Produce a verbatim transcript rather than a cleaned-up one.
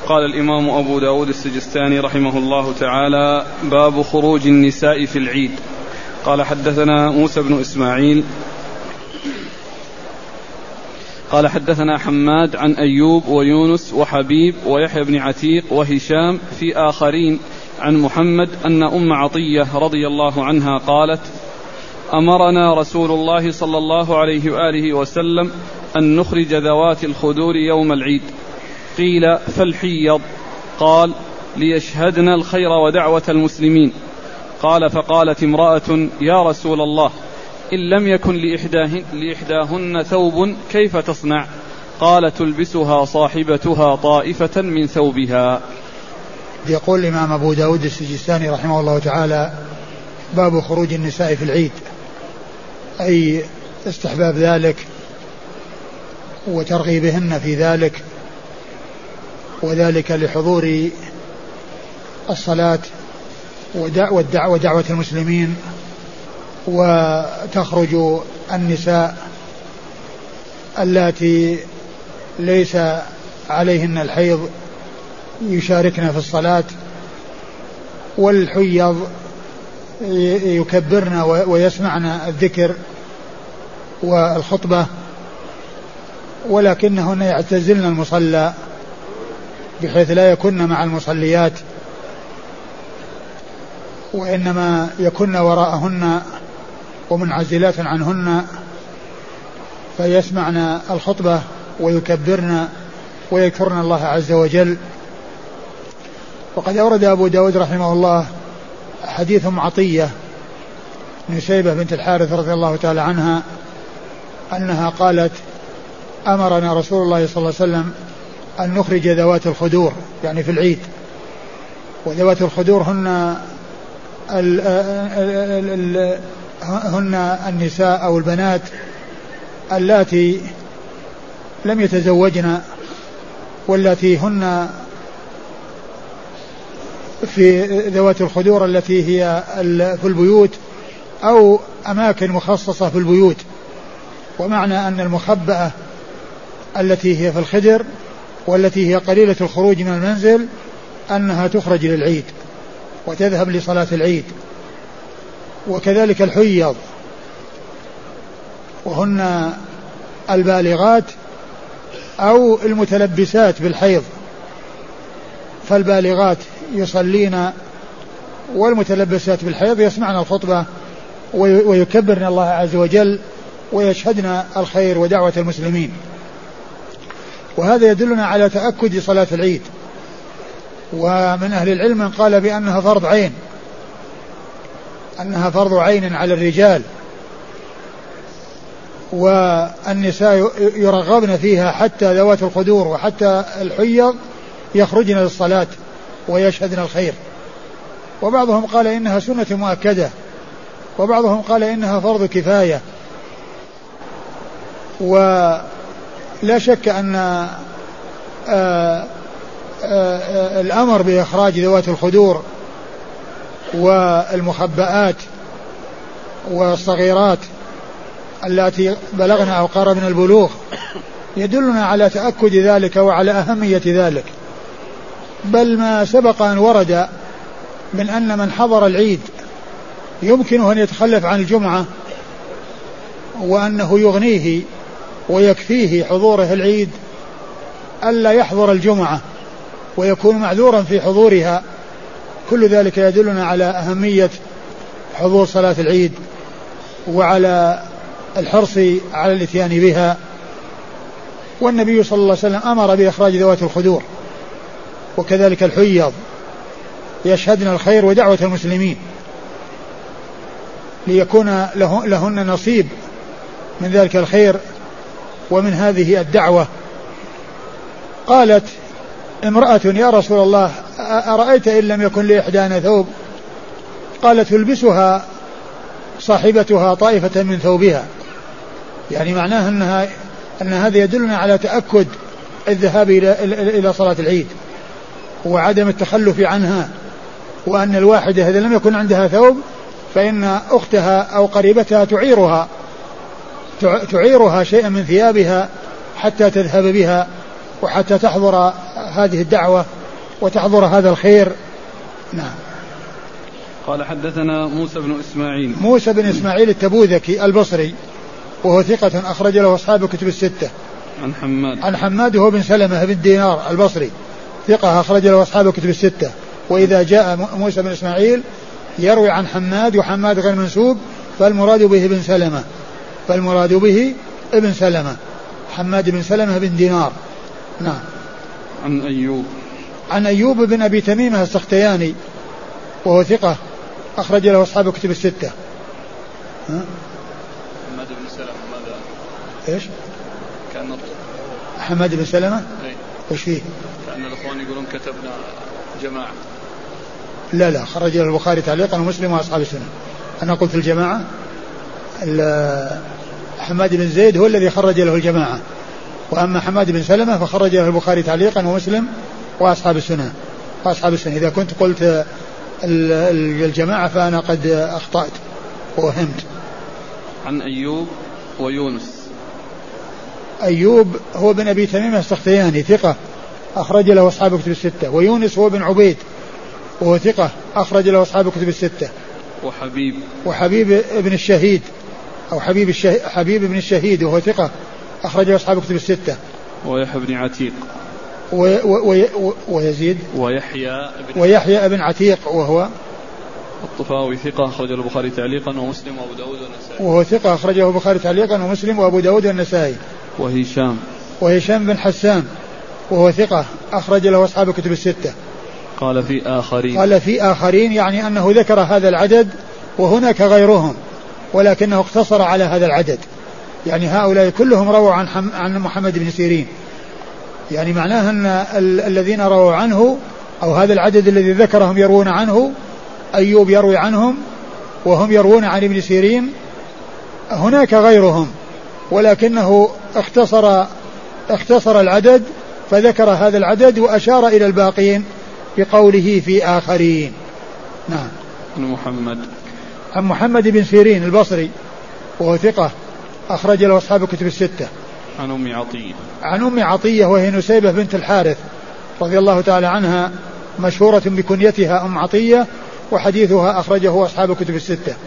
قال الإمام أبو داود السجستاني رحمه الله تعالى: باب خروج النساء في العيد. قال حدثنا موسى بن إسماعيل قال حدثنا حماد عن أيوب ويونس وحبيب ويحيى بن عتيق وهشام في آخرين عن محمد أن أم عطية رضي الله عنها قالت: أمرنا رسول الله صلى الله عليه وآله وسلم أن نخرج ذوات الخدور يوم العيد. قيل: فالحيض؟ قال: ليشهدن الخير ودعوة المسلمين. قال: فقالت امرأة: يا رسول الله، إن لم يكن لإحداهن, لإحداهن ثوب كيف تصنع؟ قال: تلبسها صاحبتها طائفة من ثوبها. يقول الإمام أبو داود السجستاني رحمه الله تعالى: باب خروج النساء في العيد، أي استحباب ذلك وترغيبهن في ذلك، وذلك لحضور الصلاة ودعوة المسلمين. وتخرج النساء اللاتي ليس عليهن الحيض يشاركن في الصلاة، والحيض يكبرن ويسمعن الذكر والخطبة، ولكنهن يعتزلن المصلى بحيث لا يكن مع المصليات، وإنما يكن وراءهن ومنعزلات عنهن، فيسمعن الخطبة ويكبرن ويذكرن الله عز وجل. وقد أورد أبو داود رحمه الله حديث أم عطية نسيبة بنت الحارث رضي الله تعالى عنها أنها قالت: أمرنا رسول الله صلى الله عليه وسلم أن نخرج ذوات الخدور، يعني في العيد. وذوات الخدور هن ال ال ال هن النساء أو البنات اللاتي لم يتزوجن، والتي هن في ذوات الخدور التي هي في البيوت أو أماكن مخصصة في البيوت. ومعنى أن المخبأة التي هي في الخدر والتي هي قليلة الخروج من المنزل أنها تخرج للعيد وتذهب لصلاة العيد. وكذلك الحيض، وهن البالغات أو المتلبسات بالحيض، فالبالغات يصلين والمتلبسات بالحيض يسمعن الخطبة ويكبرن الله عز وجل ويشهدن الخير ودعوة المسلمين. وهذا يدلنا على تأكد صلاة العيد. ومن أهل العلم من قال بأنها فرض عين، أنها فرض عين على الرجال، والنساء يرغبن فيها حتى ذوات الخدور وحتى الحيض يخرجن للصلاة ويشهدن الخير. وبعضهم قال إنها سنة مؤكدة، وبعضهم قال إنها فرض كفاية. ولا شك أن آآ آآ الأمر بإخراج ذوات الخدور والمخبئات والصغيرات التي بلغن أو قاربن البلوغ يدلنا على تأكد ذلك وعلى أهمية ذلك. بل ما سبق أن ورد من أن من حضر العيد يمكنه أن يتخلف عن الجمعة، وأنه يغنيه ويكفيه حضوره العيد ألا يحضر الجمعة ويكون معذورا في حضورها. كل ذلك يدلنا على أهمية حضور صلاة العيد وعلى الحرص على الاتيان بها. والنبي صلى الله عليه وسلم أمر بإخراج ذوات الخدور وكذلك الحيض يشهدن الخير ودعوة المسلمين ليكون لهن نصيب من ذلك الخير ومن هذه الدعوة. قالت امرأة: يا رسول الله، أرأيت إن لم يكن لإحدانا ثوب؟ قالت: تلبسها صاحبتها طائفة من ثوبها. يعني معناها أنها أن هذا يدلنا على تأكد الذهاب إلى إلى صلاة العيد وعدم التخلف عنها، وأن الواحدة إذا لم يكن عندها ثوب فإن أختها أو قريبتها تعيرها تعيرها شيئا من ثيابها حتى تذهب بها وحتى تحضر هذه الدعوة وتحضر هذا الخير. نعم. قال حدثنا موسى بن إسماعيل موسى بن إسماعيل التبوذكي البصري وهو ثقة أخرج له أصحاب الكتب الستة. عن حماد عن حماد هو بن سلمة بن دينار البصري ثقة أخرج له أصحاب الكتب الستة. وإذا جاء موسى بن إسماعيل يروي عن حماد وحماد غير منسوب فالمراد به ابن سلمة فالمراد به ابن سلمة حماد بن سلمة بن دينار. نعم. عن أيوب عن أيوب بن أبي تميمة السختياني وهو ثقة أخرج له أصحاب الكتب الستة. ها؟ حماد بن سلمة ماذا؟ إيش؟ كان حماد بن سلمة؟ أي. وش فيه؟ كأن الأخوان يقولون كتبنا جماعة. لا لا خرج له البخاري تعليقا ومسلم وأصحاب السنة. أنا قلت الجماعة حماد بن زيد هو الذي خرج له الجماعة وأما حماد بن سلمة فخرج له البخاري تعليقا ومسلم وأصحاب السنة وأصحاب السنة. إذا كنت قلت الجماعة فأنا قد أخطأت ووهمت. عن أيوب ويونس. أيوب هو بن أبي تميمة السختياني ثقة أخرج له أصحاب الكتب الستة. ويونس هو بن عبيد وهو ثقة أخرج له أصحاب الكتب الستة. وحبيب وحبيب ابن الشهيد أو حبيب الشهيد حبيب ابن الشهيد وهو ثقة أخرج له أصحاب الكتب الستة. ويحيى بن عتيق و و و ويزيد ويحيى بن ويحيى بن عتيق وهو الطفاوي ثقة أخرجه البخاري تعليقا ومسلم وأبو داود والنسائي. وهو ثقة أخرجه البخاري تعليقا ومسلم وأبو داود والنسائي. وهشام وهشام بن حسان وهو ثقة أخرج له أصحاب الكتب الستة. قال في آخرين قال في آخرين يعني أنه ذكر هذا العدد وهناك غيرهم ولكنه اقتصر على هذا العدد. يعني هؤلاء كلهم رووا عن, حم عن محمد بن سيرين يعني معناه أن ال الذين رووا عنه أو هذا العدد الذي ذكرهم يروون عنه أيوب يروي عنهم وهم يروون عن ابن سيرين. هناك غيرهم ولكنه اختصر اختصر العدد فذكر هذا العدد وأشار إلى الباقين بقوله في آخرين. نعم. عن محمد عن محمد بن سيرين البصري وهو ثقة أخرج له أصحاب الكتب الستة. عن أم عطية عن أم عطية وهي نسيبة بنت الحارث رضي الله تعالى عنها مشهورة بكنيتها أم عطية وحديثها أخرجه أصحاب الكتب الستة.